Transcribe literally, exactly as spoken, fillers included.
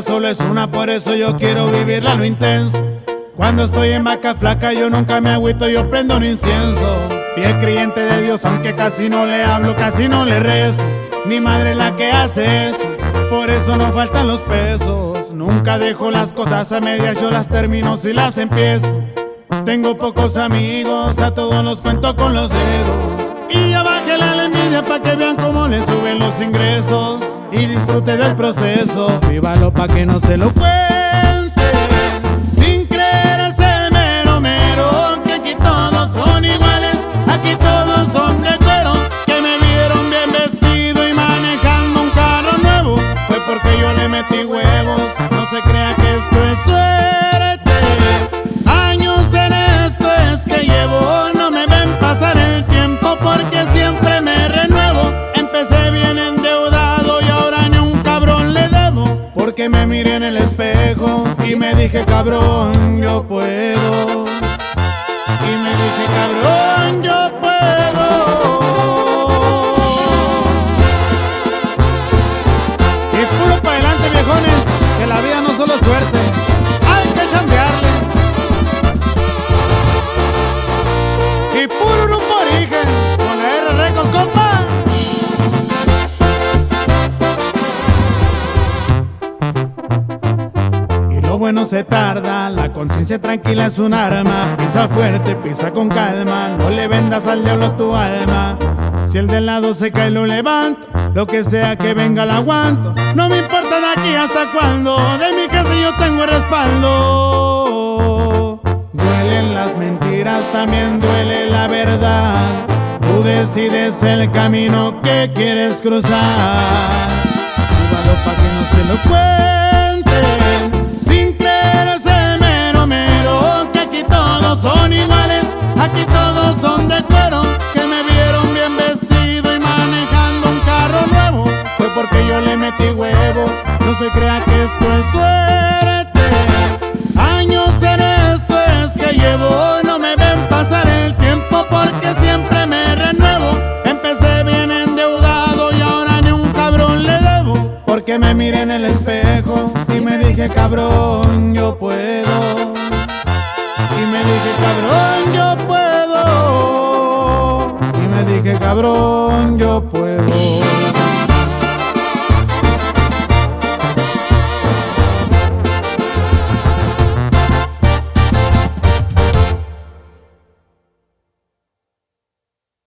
vida solo es una, por eso yo quiero vivirla a lo intenso. Cuando estoy en vaca flaca yo nunca me agüito, yo prendo un incienso. Fiel creyente de Dios, aunque casi no le hablo, casi no le rezo. Mi madre es la que hace eso, por eso no faltan los pesos. Nunca dejo las cosas a medias, yo las termino si las empiezo. Tengo pocos amigos, a todos los cuento con los dedos. Y ya bájale la envidia pa' que vean cómo le suben los ingresos. Y disfrute del proceso, vívalo pa' que no se lo cuente. Sin creer ese mero mero, que aquí todos son iguales, aquí todos son de cuero. Que me vieron bien vestido y manejando un carro nuevo, fue porque yo le metí huevos. No se crea que esto es suerte, años en esto es que llevo. No me ven pasar el tiempo porque siempre me renuevo. Empecé bien endeudado y ahora ni un cabrón le debo, porque me miré en el espejo y me dije cabrón, yo puedo. Y me dije cabrón, yo puedo. Y puro pa' adelante, viejones, que la vida no solo es suerte, hay que chambearle. Y puro grupo origen, con la R Records, compa. Y lo bueno se tarda, la conciencia tranquila es un arma. Pisa fuerte, pisa con calma, no le vendas al diablo tu alma. Si el de lado se cae lo levanto, lo que sea que venga lo aguanto. No me importa de aquí hasta cuándo, de mi gente yo tengo el respaldo. Duelen las mentiras, también duele la verdad. Tú decides el camino que quieres cruzar. Llévalo pa' que no se lo cuenten, sin creer ese mero mero, que aquí todos son iguales, aquí todos son de cuero. Que me vieron bien vestido y manejando un carro nuevo, fue porque yo le metí huevos. No se crea que esto es suerte, años en esto es que llevo. No me ven pasar el tiempo porque siempre me renuevo. Empecé bien endeudado y ahora ni un cabrón le debo, porque me miré en el espejo y me dije cabrón, yo puedo. Y me dije cabrón, yo puedo. Y me dije cabrón, yo puedo.